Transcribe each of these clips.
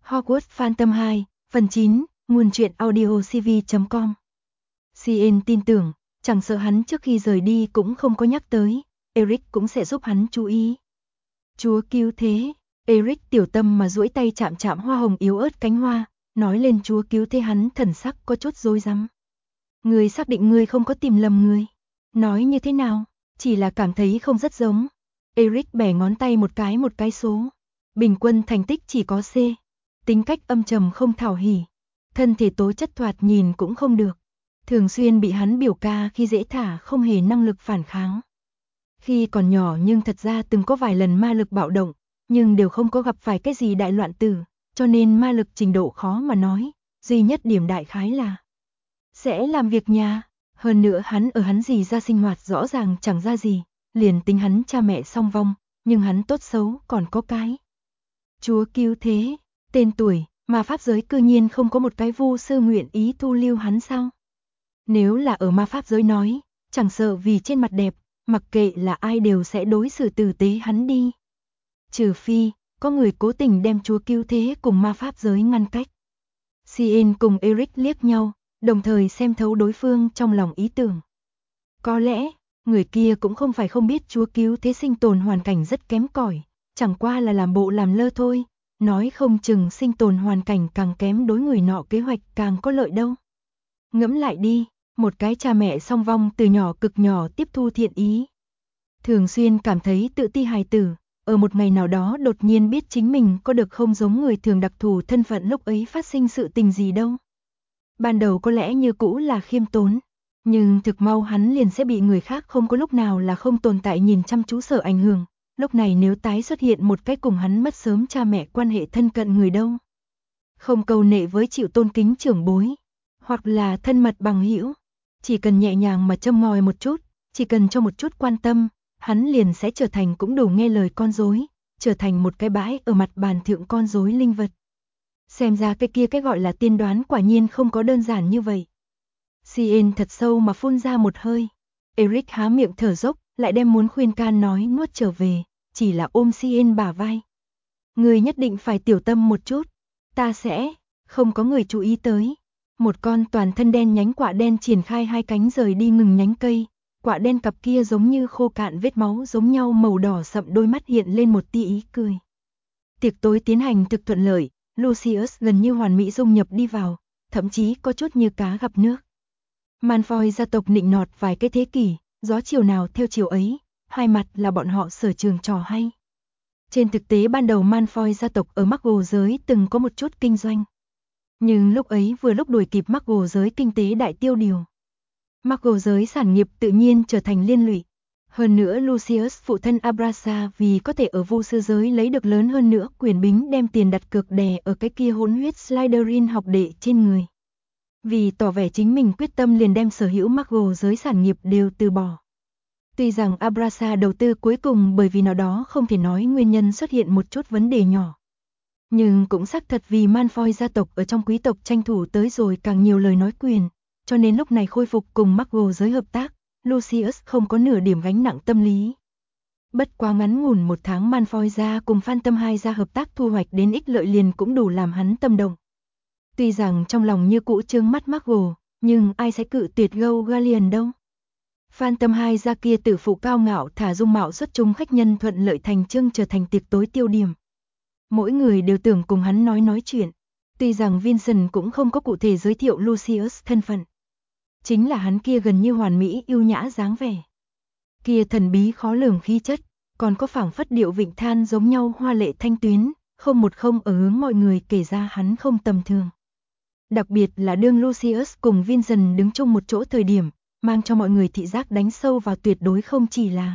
Hogwarts Phantom 2, phần 9, nguồn truyện audio cv.com. CN tin tưởng, chẳng sợ hắn trước khi rời đi cũng không có nhắc tới, Eric cũng sẽ giúp hắn chú ý. Chúa cứu thế, Eric tiểu tâm mà duỗi tay chạm chạm hoa hồng yếu ớt cánh hoa, nói lên Chúa cứu thế, hắn thần sắc có chút rối rắm. Ngươi xác định ngươi không có tìm lầm người? Nói như thế nào? Chỉ là cảm thấy không rất giống. Eric bẻ ngón tay một cái số. Bình quân thành tích chỉ có C. Tính cách âm trầm không thảo hỉ. Thân thể tố chất thoạt nhìn cũng không được. Thường xuyên bị hắn biểu ca khi dễ thả, không hề năng lực phản kháng. Khi còn nhỏ nhưng thật ra từng có vài lần ma lực bạo động, nhưng đều không có gặp phải cái gì đại loạn tử, cho nên ma lực trình độ khó mà nói, duy nhất điểm đại khái là sẽ làm việc nhà. Hơn nữa hắn gì ra sinh hoạt rõ ràng chẳng ra gì, liền tính hắn cha mẹ song vong, nhưng hắn tốt xấu còn có cái Chúa cứu thế, tên tuổi, mà pháp giới cư nhiên không có một cái vu sư nguyện ý thu lưu hắn sao? Nếu là ở ma pháp giới nói, chẳng sợ vì trên mặt đẹp, mặc kệ là ai đều sẽ đối xử tử tế hắn đi. Trừ phi, có người cố tình đem Chúa cứu thế cùng ma pháp giới ngăn cách. CN cùng Eric liếc nhau, đồng thời xem thấu đối phương trong lòng ý tưởng. Có lẽ, người kia cũng không phải không biết Chúa cứu thế sinh tồn hoàn cảnh rất kém cỏi, chẳng qua là làm bộ làm lơ thôi, nói không chừng sinh tồn hoàn cảnh càng kém đối người nọ kế hoạch càng có lợi đâu. Ngẫm lại đi, một cái cha mẹ song vong từ nhỏ cực nhỏ tiếp thu thiện ý. Thường xuyên cảm thấy tự ti hài tử, ở một ngày nào đó đột nhiên biết chính mình có được không giống người thường đặc thù thân phận, lúc ấy phát sinh sự tình gì đâu. Ban đầu có lẽ như cũ là khiêm tốn, nhưng thực mau hắn liền sẽ bị người khác không có lúc nào là không tồn tại nhìn chăm chú sợ ảnh hưởng. Lúc này nếu tái xuất hiện một cái cùng hắn mất sớm cha mẹ quan hệ thân cận người đâu. Không câu nệ với chịu tôn kính trưởng bối, hoặc là thân mật bằng hữu, chỉ cần nhẹ nhàng mà châm ngòi một chút, chỉ cần cho một chút quan tâm, hắn liền sẽ trở thành cũng đủ nghe lời con rối, trở thành một cái bãi ở mặt bàn thượng con rối linh vật. Xem ra cái gọi là tiên đoán quả nhiên không có đơn giản như vậy. CN thật sâu mà phun ra một hơi. Eric há miệng thở dốc, lại đem muốn khuyên can nói nuốt trở về, chỉ là ôm CN bả vai. Người nhất định phải tiểu tâm một chút, ta sẽ, không có người chú ý tới. Một con toàn thân đen nhánh quạ đen triển khai hai cánh rời đi ngừng nhánh cây, quạ đen cặp kia giống như khô cạn vết máu giống nhau màu đỏ sậm, đôi mắt hiện lên một tia ý cười. Tiệc tối tiến hành thực thuận lợi, Lucius gần như hoàn mỹ dung nhập đi vào, thậm chí có chút như cá gặp nước. Malfoy gia tộc nịnh nọt vài cái thế kỷ, gió chiều nào theo chiều ấy, hai mặt là bọn họ sở trường trò hay. Trên thực tế ban đầu Malfoy gia tộc ở Muggle giới từng có một chút kinh doanh. Nhưng lúc ấy vừa lúc đuổi kịp Muggle giới kinh tế đại tiêu điều. Muggle giới sản nghiệp tự nhiên trở thành liên lụy. Hơn nữa Lucius phụ thân Abrasa vì có thể ở vu sư giới lấy được lớn hơn nữa quyền bính, đem tiền đặt cược đè ở cái kia hỗn huyết Slytherin học đệ trên người. Vì tỏ vẻ chính mình quyết tâm liền đem sở hữu Muggle giới sản nghiệp đều từ bỏ. Tuy rằng Abrasa đầu tư cuối cùng bởi vì nào đó không thể nói nguyên nhân xuất hiện một chút vấn đề nhỏ. Nhưng cũng xác thật vì Malfoy gia tộc ở trong quý tộc tranh thủ tới rồi càng nhiều lời nói quyền, cho nên lúc này khôi phục cùng Muggle giới hợp tác, Lucius không có nửa điểm gánh nặng tâm lý. Bất quá ngắn ngủn một tháng Malfoy gia cùng Phantom 2 gia hợp tác thu hoạch đến ích lợi liền cũng đủ làm hắn tâm động. Tuy rằng trong lòng như cũ trướng mắt Muggle, nhưng ai sẽ cự tuyệt Go Gallion đâu. Phantom 2 gia kia tử phụ cao ngạo thả dung mạo xuất chúng khách nhân thuận lợi thành trưng trở thành tiệc tối tiêu điểm. Mỗi người đều tưởng cùng hắn nói chuyện. Tuy rằng Vincent cũng không có cụ thể giới thiệu Lucius thân phận. Chính là hắn kia gần như hoàn mỹ yêu nhã dáng vẻ. Kia thần bí khó lường khí chất, còn có phảng phất điệu vịnh than giống nhau hoa lệ thanh tuyến, không một không ở hướng mọi người kể ra hắn không tầm thường. Đặc biệt là đương Lucius cùng Vincent đứng chung một chỗ thời điểm, mang cho mọi người thị giác đánh sâu vào tuyệt đối không chỉ là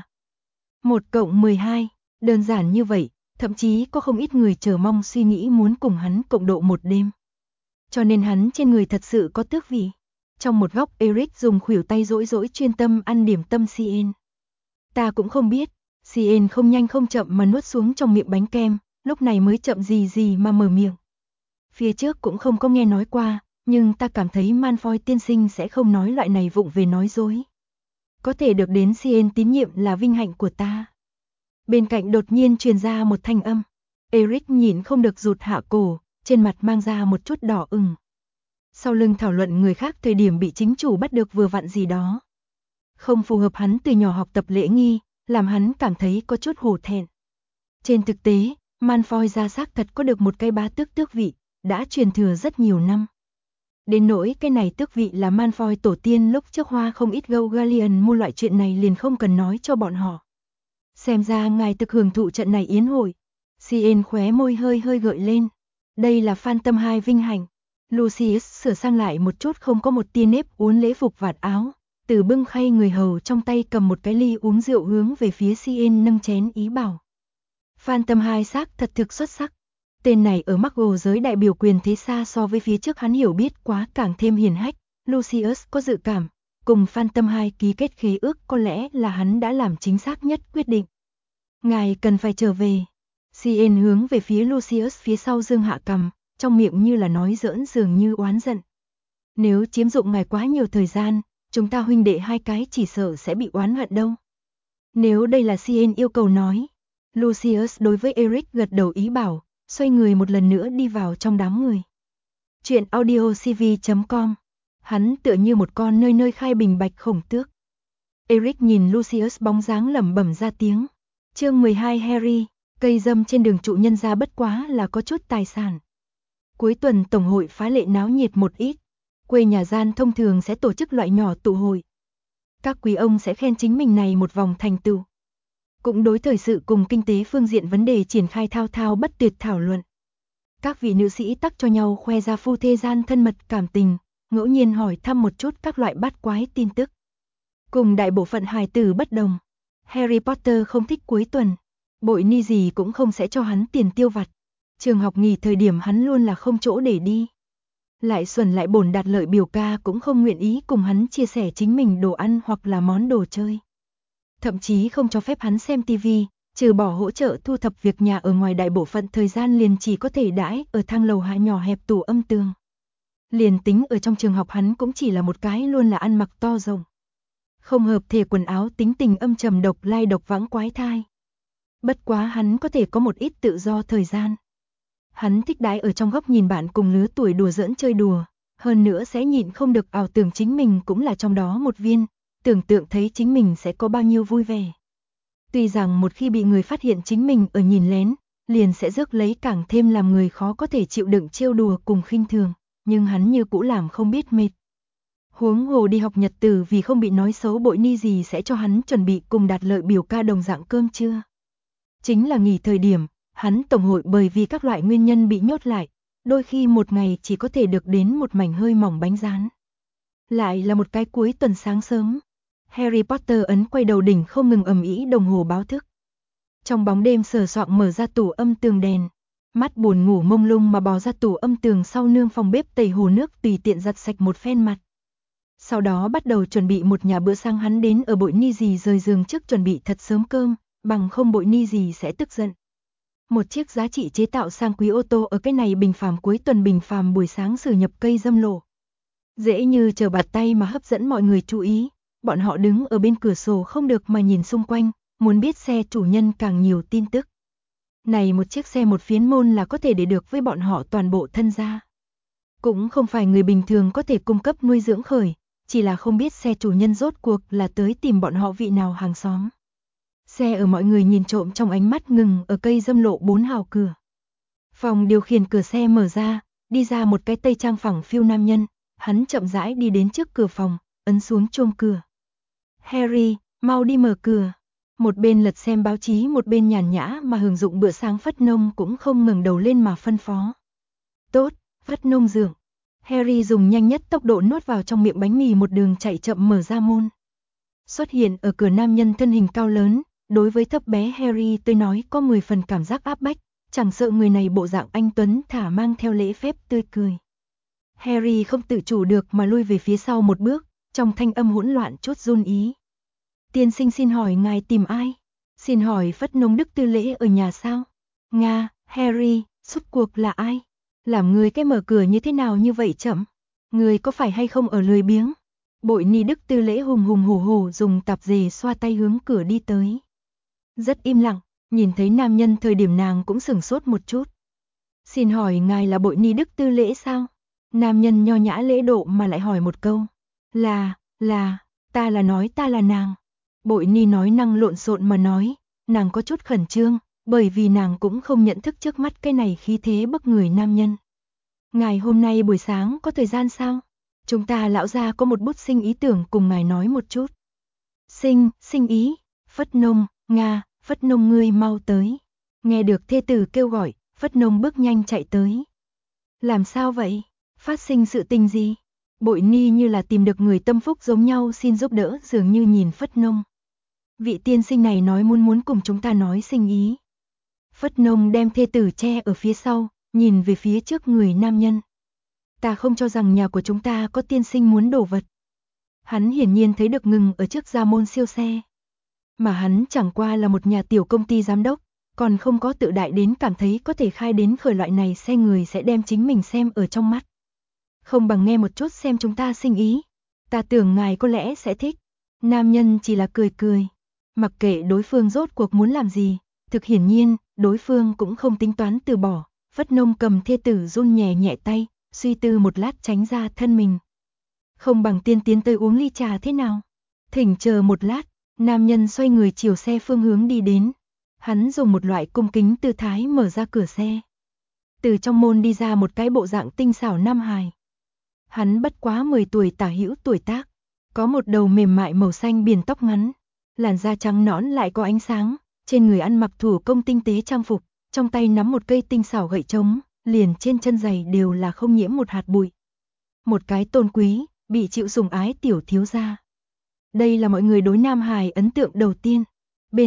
1+12, đơn giản như vậy, thậm chí có không ít người chờ mong suy nghĩ muốn cùng hắn cộng độ một đêm. Cho nên hắn trên người thật sự có tước vị. Trong một góc Eric dùng khuỷu tay rỗi chuyên tâm ăn điểm tâm CN. Ta cũng không biết, CN không nhanh không chậm mà nuốt xuống trong miệng bánh kem, lúc này mới chậm gì mà mở miệng. Phía trước cũng không có nghe nói qua, nhưng ta cảm thấy Malfoy tiên sinh sẽ không nói loại này vụng về nói dối. Có thể được đến CN tín nhiệm là vinh hạnh của ta. Bên cạnh đột nhiên truyền ra một thanh âm. Eric nhìn không được rụt hạ cổ, trên mặt mang ra một chút đỏ ửng. Sau lưng thảo luận người khác thời điểm bị chính chủ bắt được vừa vặn gì đó. Không phù hợp hắn từ nhỏ học tập lễ nghi, làm hắn cảm thấy có chút hổ thẹn. Trên thực tế, Malfoy ra xác thật có được một cái bá tước vị, đã truyền thừa rất nhiều năm. Đến nỗi cái này tước vị là Malfoy tổ tiên lúc trước hoa không ít Gaugallion mua loại chuyện này liền không cần nói cho bọn họ. Xem ra ngài thực hưởng thụ trận này yến hội. Cien khóe môi hơi gợi lên. Đây là Phantom 2 vinh hạnh. Lucius sửa sang lại một chút không có một tia nếp uốn lễ phục vạt áo, từ bưng khay người hầu trong tay cầm một cái ly uống rượu hướng về phía Cien nâng chén ý bảo. Phantom 2 xác thật thực xuất sắc. Tên này ở Muggle giới đại biểu quyền thế xa so với phía trước hắn hiểu biết quá càng thêm hiền hách. Lucius có dự cảm, cùng Phantom 2 ký kết khế ước có lẽ là hắn đã làm chính xác nhất quyết định. Ngài cần phải trở về. Cien hướng về phía Lucius phía sau dương hạ cằm, trong miệng như là nói giỡn dường như oán giận. Nếu chiếm dụng ngài quá nhiều thời gian, chúng ta huynh đệ hai cái chỉ sợ sẽ bị oán hận đâu. Nếu đây là Cien yêu cầu nói. Lucius đối với Eric gật đầu ý bảo, xoay người một lần nữa đi vào trong đám người. Chuyện audiocv.com. Hắn tựa như một con nơi khai bình bạch khổng tước. Eric nhìn Lucius bóng dáng lẩm bẩm ra tiếng. Chương 12 Harry, cây dâm trên đường trụ nhân ra bất quá là có chút tài sản. Cuối tuần tổng hội phá lệ náo nhiệt một ít. Quê nhà gian thông thường sẽ tổ chức loại nhỏ tụ hội. Các quý ông sẽ khen chính mình này một vòng thành tựu. Cũng đối thời sự cùng kinh tế phương diện vấn đề triển khai thao thao bất tuyệt thảo luận. Các vị nữ sĩ tắc cho nhau khoe ra phu thê gian thân mật cảm tình, ngẫu nhiên hỏi thăm một chút các loại bát quái tin tức. Cùng đại bộ phận hài tử bất đồng, Harry Potter không thích cuối tuần, bội ni gì cũng không sẽ cho hắn tiền tiêu vặt. Trường học nghỉ thời điểm hắn luôn là không chỗ để đi. Lại xuẩn lại bổn đạt lợi biểu ca cũng không nguyện ý cùng hắn chia sẻ chính mình đồ ăn hoặc là món đồ chơi. Thậm chí không cho phép hắn xem tivi, trừ bỏ hỗ trợ thu thập việc nhà ở ngoài đại bộ phận thời gian liền chỉ có thể đãi ở thang lầu hạ nhỏ hẹp tủ âm tường. Liền tính ở trong trường học hắn cũng chỉ là một cái luôn là ăn mặc to rộng. Không hợp thể quần áo tính tình âm trầm độc lai độc vãng quái thai. Bất quá hắn có thể có một ít tự do thời gian. Hắn thích đái ở trong góc nhìn bạn cùng lứa tuổi đùa giỡn chơi đùa, hơn nữa sẽ nhịn không được ảo tưởng chính mình cũng là trong đó một viên, tưởng tượng thấy chính mình sẽ có bao nhiêu vui vẻ. Tuy rằng một khi bị người phát hiện chính mình ở nhìn lén, liền sẽ rước lấy càng thêm làm người khó có thể chịu đựng trêu đùa cùng khinh thường, nhưng hắn như cũ làm không biết mệt. Huống hồ đi học nhật tử vì không bị nói xấu bội ni gì sẽ cho hắn chuẩn bị cùng đạt lợi biểu ca đồng dạng cơm trưa. Chính là nghỉ thời điểm, hắn tổng hội bởi vì các loại nguyên nhân bị nhốt lại, đôi khi một ngày chỉ có thể được đến một mảnh hơi mỏng bánh rán. Lại là một cái cuối tuần sáng sớm, Harry Potter ấn quay đầu đỉnh không ngừng ầm ĩ đồng hồ báo thức. Trong bóng đêm sờ soạng mở ra tủ âm tường đèn, mắt buồn ngủ mông lung mà bò ra tủ âm tường sau nương phòng bếp tẩy hồ nước tùy tiện giặt sạch một phen mặt. Sau đó bắt đầu chuẩn bị một nhà bữa sáng hắn đến ở bội ni gì rời giường trước chuẩn bị thật sớm cơm, bằng không bội ni gì sẽ tức giận. Một chiếc giá trị chế tạo sang quý ô tô ở cái này bình phàm cuối tuần bình phàm buổi sáng xử nhập cây dâm lộ. Dễ như trở bạt tay mà hấp dẫn mọi người chú ý, bọn họ đứng ở bên cửa sổ không được mà nhìn xung quanh, muốn biết xe chủ nhân càng nhiều tin tức. Này một chiếc xe một phiến môn là có thể để được với bọn họ toàn bộ thân gia. Cũng không phải người bình thường có thể cung cấp nuôi dưỡng khởi, chỉ là không biết xe chủ nhân rốt cuộc là tới tìm bọn họ vị nào hàng xóm. Xe ở mọi người nhìn trộm trong ánh mắt ngừng ở cây dâm lộ 4 hào cửa. Phòng điều khiển cửa xe mở ra, đi ra một cái tây trang phẳng phiu nam nhân, hắn chậm rãi đi đến trước cửa phòng, ấn xuống chuông cửa. Harry, mau đi mở cửa. Một bên lật xem báo chí một bên nhàn nhã mà hưởng dụng bữa sáng Phất Nông cũng không ngẩng đầu lên mà phân phó. Tốt, Phất Nông dường. Harry dùng nhanh nhất tốc độ nuốt vào trong miệng bánh mì một đường chạy chậm mở ra môn. Xuất hiện ở cửa nam nhân thân hình cao lớn, đối với thấp bé Harry tôi nói có 10 phần cảm giác áp bách, chẳng sợ người này bộ dạng anh tuấn thả mang theo lễ phép tươi cười. Harry không tự chủ được mà lui về phía sau một bước, trong thanh âm hỗn loạn chút run ý. Tiên sinh xin hỏi ngài tìm ai? Xin hỏi Phất Nông Đức Tư Lễ ở nhà sao? Nga, Harry, rốt cuộc là ai? Làm người cái mở cửa như thế nào như vậy chậm? Người có phải hay không ở lười biếng? Bội ni Đức Tư Lễ hùng hùng hổ hổ dùng tạp dề xoa tay hướng cửa đi tới. Rất im lặng, nhìn thấy nam nhân thời điểm nàng cũng sửng sốt một chút. Xin hỏi ngài là Bội Ni Đức Tư Lễ sao? Nam nhân nho nhã lễ độ mà lại hỏi một câu. Là, ta là nàng. Bội Ni nói năng lộn xộn mà nói, nàng có chút khẩn trương, bởi vì nàng cũng không nhận thức trước mắt cái này khí thế bức người nam nhân. Ngài hôm nay buổi sáng có thời gian sao? Chúng ta lão gia có một bút sinh ý tưởng cùng ngài nói một chút. Sinh ý, Phất Nông, Phất Nông ngươi mau tới. Nghe được thê tử kêu gọi, Phất Nông bước nhanh chạy tới. Làm sao vậy? Phát sinh sự tình gì? Bội Ni như là tìm được người tâm phúc giống nhau xin giúp đỡ dường như nhìn Phất Nông. Vị tiên sinh này nói muốn cùng chúng ta nói sinh ý. Phất Nông đem thê tử che ở phía sau, nhìn về phía trước người nam nhân. Ta không cho rằng nhà của chúng ta có tiên sinh muốn đổ vật. Hắn hiển nhiên thấy được ngừng ở trước gia môn siêu xe. Mà hắn chẳng qua là một nhà tiểu công ty giám đốc, còn không có tự đại đến cảm thấy có thể khai đến khởi loại này xe người sẽ đem chính mình xem ở trong mắt. Không bằng nghe một chút xem chúng ta sinh ý. Ta tưởng ngài có lẽ sẽ thích. Nam nhân chỉ là cười. Mặc kệ đối phương rốt cuộc muốn làm gì, thực hiển nhiên, đối phương cũng không tính toán từ bỏ. Phất Nông cầm thê tử run nhẹ nhẹ tay, suy tư một lát tránh ra thân mình. Không bằng tiên tiến tới uống ly trà thế nào? Thỉnh chờ một lát, nam nhân xoay người chiều xe phương hướng đi đến. Hắn dùng một loại cung kính tư thái mở ra cửa xe. Từ trong môn đi ra một cái bộ dạng tinh xảo nam hài. Hắn bất quá 10 tuổi tả hữu tuổi tác, có một đầu mềm mại màu xanh biển tóc ngắn, làn da trắng nõn lại có ánh sáng, trên người ăn mặc thủ công tinh tế trang phục, trong tay nắm một cây tinh xảo gậy trống, liền trên chân giày đều là không nhiễm một hạt bụi. Một cái tôn quý, bị chịu sủng ái tiểu thiếu gia. Đây là mọi người đối nam hài ấn tượng đầu tiên. Bên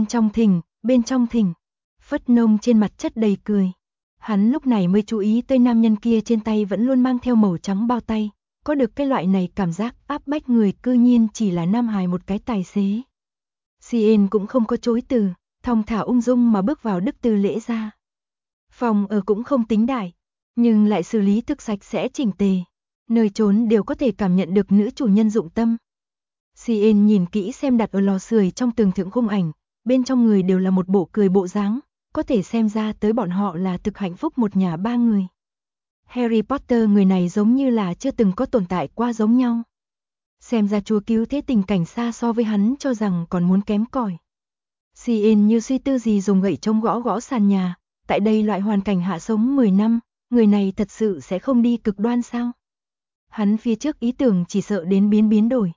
trong thỉnh. Phất Nông trên mặt chất đầy cười. Hắn lúc này mới chú ý tới nam nhân kia trên tay vẫn luôn mang theo màu trắng bao tay, có được cái loại này cảm giác áp bách người cư nhiên chỉ là nam hài một cái tài xế. Sien cũng không có chối từ, thong thả ung dung mà bước vào Đức Tư Lễ ra. Phòng ở cũng không tính đại, nhưng lại xử lý thực sạch sẽ chỉnh tề, nơi trốn đều có thể cảm nhận được nữ chủ nhân dụng tâm. Sien nhìn kỹ xem đặt ở lò sưởi trong tường thượng khung ảnh, bên trong người đều là một bộ cười bộ dáng, có thể xem ra tới bọn họ là thực hạnh phúc một nhà ba người. Harry Potter người này giống như là chưa từng có tồn tại qua giống nhau. Xem ra chúa cứu thế tình cảnh xa so với hắn cho rằng còn muốn kém cỏi. Sien như suy tư gì dùng gậy trống gõ sàn nhà, tại đây loại hoàn cảnh hạ sống 10 năm, người này thật sự sẽ không đi cực đoan sao? Hắn phía trước ý tưởng chỉ sợ đến biến đổi.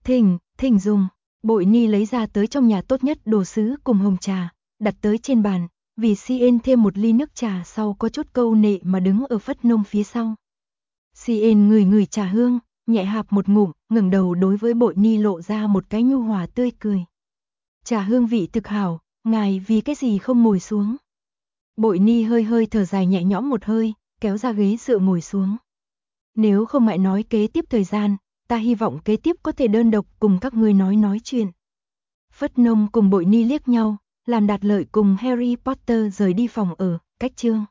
Thỉnh dùng, Bội Ni lấy ra tới trong nhà tốt nhất đồ sứ cùng hồng trà, đặt tới trên bàn, vì Sien thêm một ly nước trà sau có chút câu nệ mà đứng ở Phất Nông phía sau. Sien ngửi trà hương, nhẹ hạp một ngụm, ngẩng đầu đối với Bội Ni lộ ra một cái nhu hòa tươi cười. Trà hương vị thực hảo, ngài vì cái gì không ngồi xuống? Bội Ni hơi thở dài nhẹ nhõm một hơi, kéo ra ghế dựa ngồi xuống. Nếu không ngại nói kế tiếp thời gian, ta hy vọng kế tiếp có thể đơn độc cùng các ngươi nói chuyện. Phất Nông cùng Bội Ni liếc nhau, làm đạt lợi cùng Harry Potter rời đi phòng ở, cách chương.